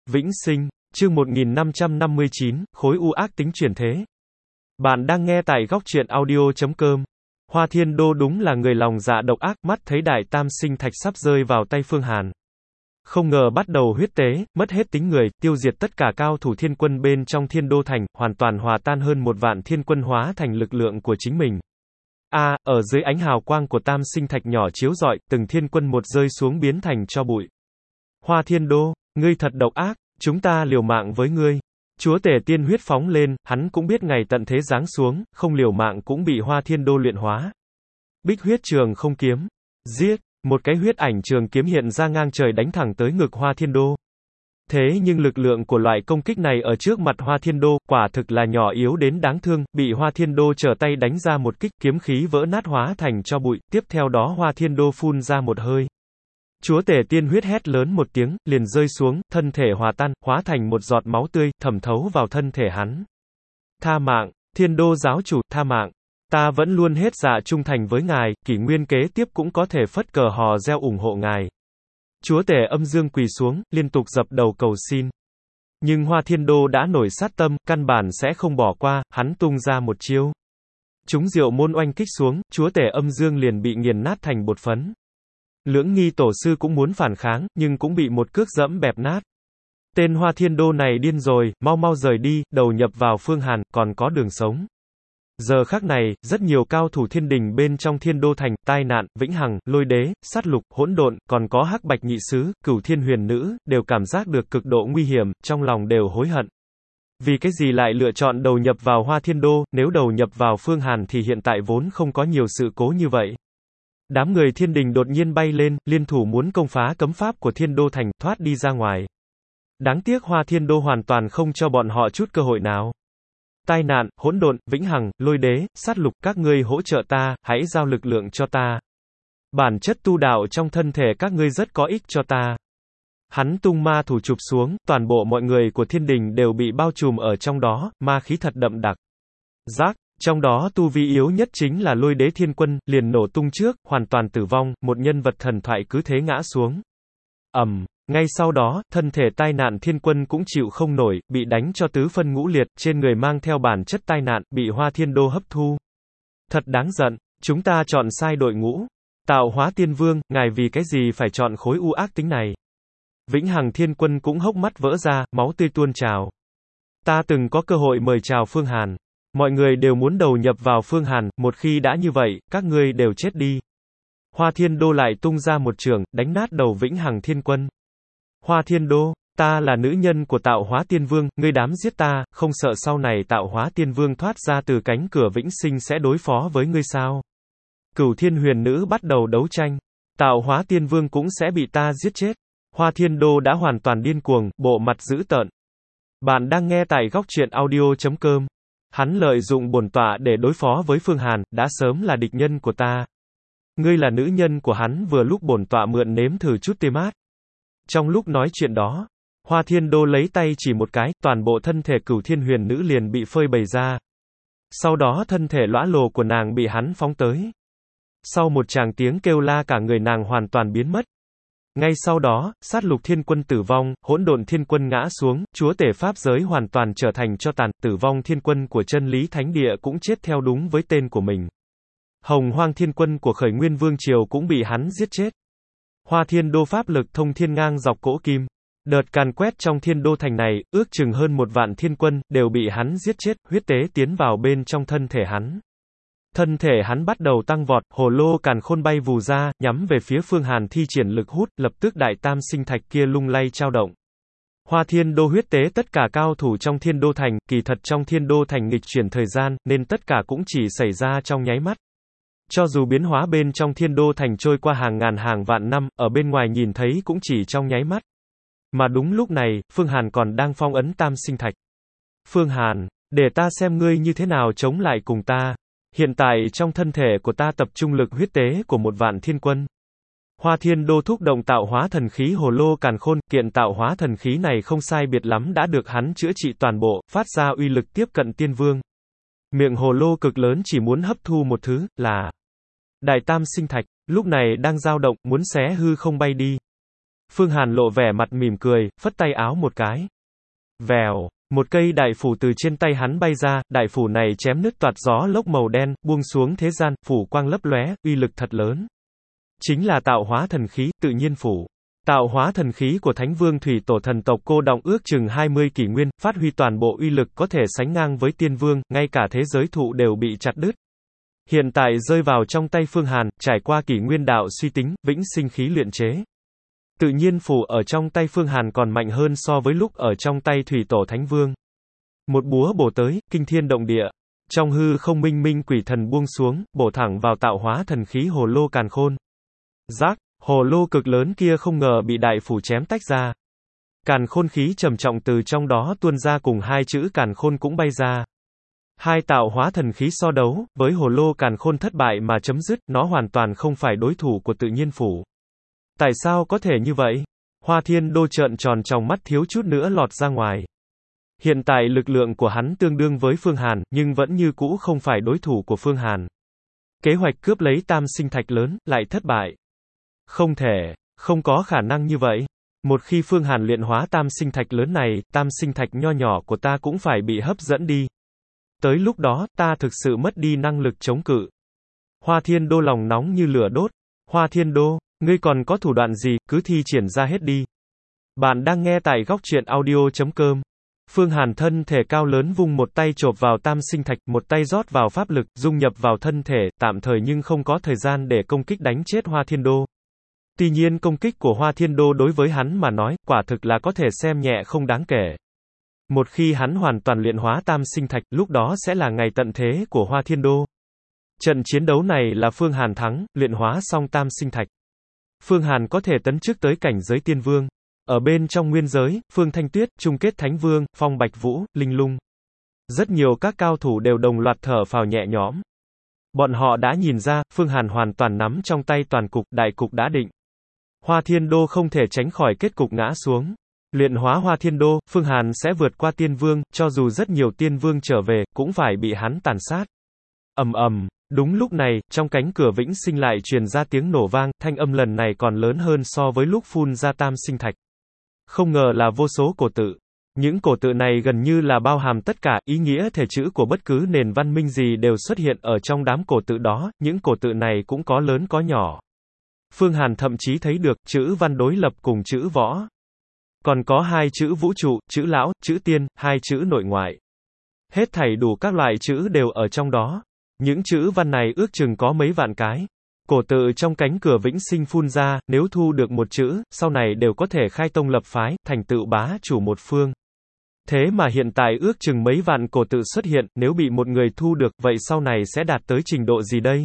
Vĩnh sinh, chương 1559, khối u ác tính chuyển thế. Bạn đang nghe tại góc truyện audio.com. Hoa Thiên Đô đúng là người lòng dạ độc ác, mắt thấy đại tam sinh thạch sắp rơi vào tay Phương Hàn. Không ngờ bắt đầu huyết tế, mất hết tính người, tiêu diệt tất cả cao thủ thiên quân bên trong Thiên Đô Thành, hoàn toàn hòa tan hơn 1 vạn thiên quân hóa thành lực lượng của chính mình. Ở dưới ánh hào quang của tam sinh thạch nhỏ chiếu rọi, từng thiên quân một rơi xuống biến thành tro bụi. Hoa Thiên Đô, ngươi thật độc ác, chúng ta liều mạng với ngươi. Chúa tể tiên huyết phóng lên, hắn cũng biết ngày tận thế giáng xuống, không liều mạng cũng bị Hoa Thiên Đô luyện hóa. Bích huyết trường không kiếm. Giết, một cái huyết ảnh trường kiếm hiện ra ngang trời đánh thẳng tới ngực Hoa Thiên Đô. Thế nhưng lực lượng của loại công kích này ở trước mặt Hoa Thiên Đô, quả thực là nhỏ yếu đến đáng thương, bị Hoa Thiên Đô trở tay đánh ra một kích, kiếm khí vỡ nát hóa thành tro bụi, tiếp theo đó Hoa Thiên Đô phun ra một hơi. Chúa tể tiên huyết hét lớn một tiếng, liền rơi xuống, thân thể hòa tan, hóa thành một giọt máu tươi, thẩm thấu vào thân thể hắn. Tha mạng, Thiên Đô giáo chủ, tha mạng. Ta vẫn luôn hết dạ trung thành với ngài, kỷ nguyên kế tiếp cũng có thể phất cờ hò reo ủng hộ ngài. Chúa tể âm dương quỳ xuống, liên tục dập đầu cầu xin. Nhưng Hoa Thiên Đô đã nổi sát tâm, căn bản sẽ không bỏ qua, hắn tung ra một chiêu. Chúng diệu môn oanh kích xuống, chúa tể âm dương liền bị nghiền nát thành bột phấn. Lưỡng nghi tổ sư cũng muốn phản kháng, nhưng cũng bị một cước dẫm bẹp nát. Tên Hoa Thiên Đô này điên rồi, mau mau rời đi, đầu nhập vào Phương Hàn, còn có đường sống. Giờ khắc này, rất nhiều cao thủ thiên đình bên trong Thiên Đô Thành, Tai Nạn, Vĩnh Hằng, Lôi Đế, Sát Lục, Hỗn Độn, còn có Hắc Bạch Nhị Sứ, Cửu Thiên Huyền Nữ, đều cảm giác được cực độ nguy hiểm, trong lòng đều hối hận. Vì cái gì lại lựa chọn đầu nhập vào Hoa Thiên Đô, nếu đầu nhập vào Phương Hàn thì hiện tại vốn không có nhiều sự cố như vậy. Đám người thiên đình đột nhiên bay lên, liên thủ muốn công phá cấm pháp của Thiên Đô Thành, thoát đi ra ngoài. Đáng tiếc Hoa Thiên Đô hoàn toàn không cho bọn họ chút cơ hội nào. Tai Nạn, Hỗn Độn, Vĩnh Hằng, Lôi Đế, Sát Lục, các ngươi hỗ trợ ta, hãy giao lực lượng cho ta. Bản chất tu đạo trong thân thể các ngươi rất có ích cho ta. Hắn tung ma thủ chụp xuống, toàn bộ mọi người của thiên đình đều bị bao trùm ở trong đó, ma khí thật đậm đặc. Giác, trong đó tu vi yếu nhất chính là Lôi Đế Thiên Quân, liền nổ tung trước, hoàn toàn tử vong, một nhân vật thần thoại cứ thế ngã xuống. Ngay sau đó, thân thể Tai Nạn Thiên Quân cũng chịu không nổi, bị đánh cho tứ phân ngũ liệt, trên người mang theo bản chất tai nạn, bị Hoa Thiên Đô hấp thu. Thật đáng giận, chúng ta chọn sai đội ngũ. Tạo Hóa Tiên Vương, ngài vì cái gì phải chọn khối u ác tính này? Vĩnh Hằng Thiên Quân cũng hốc mắt vỡ ra, máu tươi tuôn trào. Ta từng có cơ hội mời chào Phương Hàn. Mọi người đều muốn đầu nhập vào Phương Hàn, một khi đã như vậy, các ngươi đều chết đi. Hoa Thiên Đô lại tung ra một chưởng, đánh nát đầu Vĩnh Hằng Thiên Quân. Hoa Thiên Đô, ta là nữ nhân của Tạo Hóa Tiên Vương, ngươi dám giết ta, không sợ sau này Tạo Hóa Tiên Vương thoát ra từ cánh cửa vĩnh sinh sẽ đối phó với ngươi sao? Cửu Thiên Huyền Nữ bắt đầu đấu tranh. Tạo Hóa Tiên Vương cũng sẽ bị ta giết chết. Hoa Thiên Đô đã hoàn toàn điên cuồng, bộ mặt dữ tợn. Bạn đang nghe tại góc truyện audio.com. Hắn lợi dụng bổn tọa để đối phó với Phương Hàn, đã sớm là địch nhân của ta. Ngươi là nữ nhân của hắn, vừa lúc bổn tọa mượn nếm thử chút tê mát. Trong lúc nói chuyện đó, Hoa Thiên Đô lấy tay chỉ một cái, toàn bộ thân thể Cửu Thiên Huyền Nữ liền bị phơi bày ra. Sau đó thân thể lõa lồ của nàng bị hắn phóng tới. Sau một tràng tiếng kêu la cả người nàng hoàn toàn biến mất. Ngay sau đó, Sát Lục Thiên Quân tử vong, Hỗn Độn Thiên Quân ngã xuống, chúa tể pháp giới hoàn toàn trở thành tro tàn, tử vong Thiên Quân của Chân Lý Thánh Địa cũng chết theo đúng với tên của mình. Hồng Hoang Thiên Quân của Khởi Nguyên Vương Triều cũng bị hắn giết chết. Hoa Thiên Đô pháp lực thông thiên ngang dọc cỗ kim. Đợt càn quét trong Thiên Đô Thành này, ước chừng hơn 1 vạn thiên quân, đều bị hắn giết chết, huyết tế tiến vào bên trong thân thể hắn. Thân thể hắn bắt đầu tăng vọt, hồ lô càn khôn bay vù ra, nhắm về phía Phương Hàn thi triển lực hút, lập tức đại tam sinh thạch kia lung lay trao động. Hoa Thiên Đô huyết tế tất cả cao thủ trong Thiên Đô Thành, kỳ thật trong Thiên Đô Thành nghịch chuyển thời gian, nên tất cả cũng chỉ xảy ra trong nháy mắt. Cho dù biến hóa bên trong Thiên Đô Thành trôi qua hàng ngàn hàng vạn năm, ở bên ngoài nhìn thấy cũng chỉ trong nháy mắt. Mà đúng lúc này, Phương Hàn còn đang phong ấn tam sinh thạch. Phương Hàn, để ta xem ngươi như thế nào chống lại cùng ta. Hiện tại trong thân thể của ta tập trung lực huyết tế của 1 vạn thiên quân. Hoa Thiên Đô thúc động tạo hóa thần khí hồ lô càn khôn, kiện tạo hóa thần khí này không sai biệt lắm đã được hắn chữa trị toàn bộ, phát ra uy lực tiếp cận tiên vương. Miệng hồ lô cực lớn chỉ muốn hấp thu một thứ, là Đại Tam Sinh Thạch, lúc này đang dao động, muốn xé hư không bay đi. Phương Hàn lộ vẻ mặt mỉm cười, phất tay áo một cái. Vèo, một cây đại phủ từ trên tay hắn bay ra, đại phủ này chém nứt toạt gió lốc màu đen, buông xuống thế gian, phủ quang lấp lóe, uy lực thật lớn. Chính là tạo hóa thần khí, tự nhiên phủ. Tạo hóa thần khí của Thánh Vương Thủy Tổ thần tộc Cô Đọng ước chừng 20 kỷ nguyên, phát huy toàn bộ uy lực có thể sánh ngang với tiên vương, ngay cả thế giới thụ đều bị chặt đứt. Hiện tại rơi vào trong tay Phương Hàn, trải qua kỷ nguyên đạo suy tính, vĩnh sinh khí luyện chế. Tự nhiên phủ ở trong tay Phương Hàn còn mạnh hơn so với lúc ở trong tay Thủy Tổ Thánh Vương. Một búa bổ tới, kinh thiên động địa. Trong hư không minh minh quỷ thần buông xuống, bổ thẳng vào tạo hóa thần khí hồ lô càn khôn. Rác, hồ lô cực lớn kia không ngờ bị đại phủ chém tách ra. Càn khôn khí trầm trọng từ trong đó tuôn ra cùng hai chữ càn khôn cũng bay ra. Hai tạo hóa thần khí so đấu, với hồ lô càn khôn thất bại mà chấm dứt, nó hoàn toàn không phải đối thủ của tự nhiên phủ. Tại sao có thể như vậy? Hoa Thiên Đô trợn tròn tròng mắt thiếu chút nữa lọt ra ngoài. Hiện tại lực lượng của hắn tương đương với Phương Hàn, nhưng vẫn như cũ không phải đối thủ của Phương Hàn. Kế hoạch cướp lấy tam sinh thạch lớn, lại thất bại. Không thể, không có khả năng như vậy. Một khi Phương Hàn luyện hóa tam sinh thạch lớn này, tam sinh thạch nho nhỏ của ta cũng phải bị hấp dẫn đi. Tới lúc đó, ta thực sự mất đi năng lực chống cự. Hoa Thiên Đô lòng nóng như lửa đốt. Hoa Thiên Đô, ngươi còn có thủ đoạn gì, cứ thi triển ra hết đi. Bạn đang nghe tại góc truyện audio.com. Phương Hàn thân thể cao lớn vung một tay chộp vào tam sinh thạch, một tay rót vào pháp lực, dung nhập vào thân thể, tạm thời nhưng không có thời gian để công kích đánh chết Hoa Thiên Đô. Tuy nhiên công kích của Hoa Thiên Đô đối với hắn mà nói, quả thực là có thể xem nhẹ không đáng kể. Một khi hắn hoàn toàn luyện hóa tam sinh thạch, lúc đó sẽ là ngày tận thế của Hoa Thiên Đô. Trận chiến đấu này là Phương Hàn thắng, luyện hóa xong tam sinh thạch. Phương Hàn có thể tấn chức tới cảnh giới tiên vương. Ở bên trong nguyên giới, Phương Thanh Tuyết, Chung Kết Thánh Vương, Phong Bạch Vũ, Linh Lung. Rất nhiều các cao thủ đều đồng loạt thở phào nhẹ nhõm. Bọn họ đã nhìn ra, Phương Hàn hoàn toàn nắm trong tay toàn cục, đại cục đã định. Hoa Thiên Đô không thể tránh khỏi kết cục ngã xuống. Luyện hóa Hoa Thiên Đô, Phương Hàn sẽ vượt qua tiên vương, cho dù rất nhiều tiên vương trở về, cũng phải bị hắn tàn sát. Ầm ầm, đúng lúc này, trong cánh cửa vĩnh sinh lại truyền ra tiếng nổ vang, thanh âm lần này còn lớn hơn so với lúc phun ra tam sinh thạch. Không ngờ là vô số cổ tự. Những cổ tự này gần như là bao hàm tất cả, ý nghĩa thể chữ của bất cứ nền văn minh gì đều xuất hiện ở trong đám cổ tự đó, những cổ tự này cũng có lớn có nhỏ. Phương Hàn thậm chí thấy được, chữ văn đối lập cùng chữ võ. Còn có hai chữ vũ trụ, chữ lão, chữ tiên, hai chữ nội ngoại. Hết thảy đủ các loại chữ đều ở trong đó. Những chữ văn này ước chừng có mấy vạn cái. Cổ tự trong cánh cửa vĩnh sinh phun ra, nếu thu được một chữ, sau này đều có thể khai tông lập phái, thành tựu bá chủ một phương. Thế mà hiện tại ước chừng mấy vạn cổ tự xuất hiện, nếu bị một người thu được, vậy sau này sẽ đạt tới trình độ gì đây?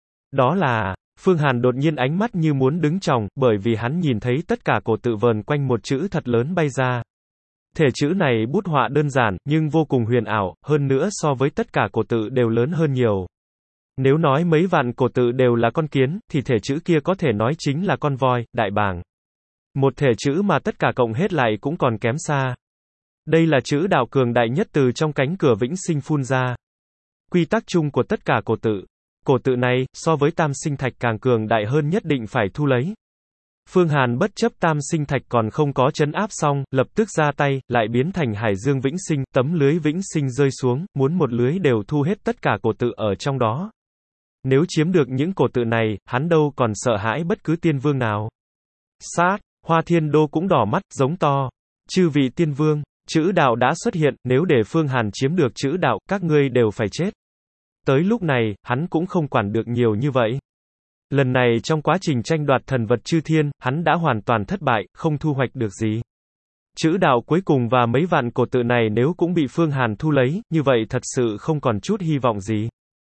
Đó là, Phương Hàn đột nhiên ánh mắt như muốn đứng chồng, bởi vì hắn nhìn thấy tất cả cổ tự vờn quanh một chữ thật lớn bay ra. Thể chữ này bút họa đơn giản, nhưng vô cùng huyền ảo, hơn nữa so với tất cả cổ tự đều lớn hơn nhiều. Nếu nói mấy vạn cổ tự đều là con kiến, thì thể chữ kia có thể nói chính là con voi, đại bàng. Một thể chữ mà tất cả cộng hết lại cũng còn kém xa. Đây là chữ đạo cường đại nhất từ trong cánh cửa vĩnh sinh phun ra. Quy tắc chung của tất cả cổ tự. Cổ tự này, so với tam sinh thạch càng cường đại hơn nhất định phải thu lấy. Phương Hàn bất chấp tam sinh thạch còn không có trấn áp xong, lập tức ra tay, lại biến thành hải dương vĩnh sinh, tấm lưới vĩnh sinh rơi xuống, muốn một lưới đều thu hết tất cả cổ tự ở trong đó. Nếu chiếm được những cổ tự này, hắn đâu còn sợ hãi bất cứ tiên vương nào. Sát, Hoa Thiên Đô cũng đỏ mắt, giống to. Chư vị tiên vương, chữ đạo đã xuất hiện, nếu để Phương Hàn chiếm được chữ đạo, các ngươi đều phải chết. Tới lúc này, hắn cũng không quản được nhiều như vậy. Lần này trong quá trình tranh đoạt thần vật chư thiên, hắn đã hoàn toàn thất bại, không thu hoạch được gì. Chữ đạo cuối cùng và mấy vạn cổ tự này nếu cũng bị Phương Hàn thu lấy, như vậy thật sự không còn chút hy vọng gì.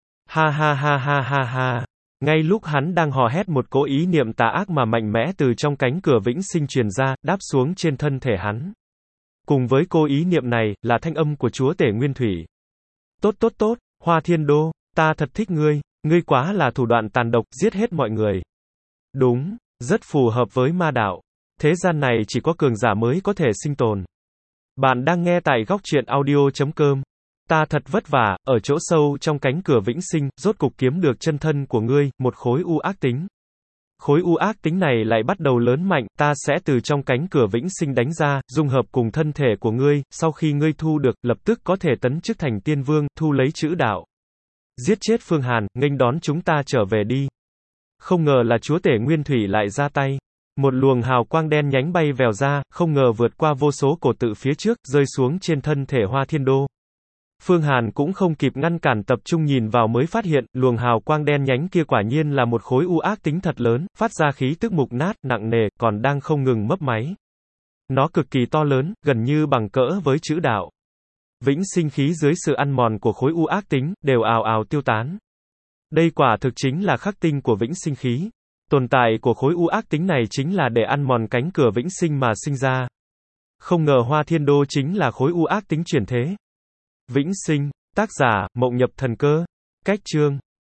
Ha ha ha ha ha ha. Ngay lúc hắn đang hò hét một cỗ ý niệm tà ác mà mạnh mẽ từ trong cánh cửa vĩnh sinh truyền ra, đáp xuống trên thân thể hắn. Cùng với cô ý niệm này, là thanh âm của chúa tể Nguyên Thủy. Tốt tốt tốt, Hoa Thiên Đô, ta thật thích ngươi, ngươi quá là thủ đoạn tàn độc, giết hết mọi người. Đúng, rất phù hợp với ma đạo. Thế gian này chỉ có cường giả mới có thể sinh tồn. Bạn đang nghe tại góc truyện audio.com. Ta thật vất vả, ở chỗ sâu trong cánh cửa vĩnh sinh, rốt cục kiếm được chân thân của ngươi, một khối u ác tính. Khối u ác tính này lại bắt đầu lớn mạnh, ta sẽ từ trong cánh cửa vĩnh sinh đánh ra, dung hợp cùng thân thể của ngươi, sau khi ngươi thu được, lập tức có thể tấn chức thành tiên vương, thu lấy chữ đạo. Giết chết Phương Hàn, nghênh đón chúng ta trở về đi. Không ngờ là chúa tể Nguyên Thủy lại ra tay. Một luồng hào quang đen nhánh bay vèo ra, không ngờ vượt qua vô số cổ tự phía trước, rơi xuống trên thân thể Hoa Thiên Đô. Phương Hàn cũng không kịp ngăn cản, tập trung nhìn vào mới phát hiện, luồng hào quang đen nhánh kia quả nhiên là một khối u ác tính thật lớn, phát ra khí tức mục nát, nặng nề, còn đang không ngừng mấp máy. Nó cực kỳ to lớn, gần như bằng cỡ với chữ đạo. Vĩnh sinh khí dưới sự ăn mòn của khối u ác tính, đều ào ào tiêu tán. Đây quả thực chính là khắc tinh của vĩnh sinh khí. Tồn tại của khối u ác tính này chính là để ăn mòn cánh cửa vĩnh sinh mà sinh ra. Không ngờ Hoa Thiên Đô chính là khối u ác tính chuyển thế. Vĩnh sinh, tác giả, Mộng Nhập Thần Cơ. Cách chương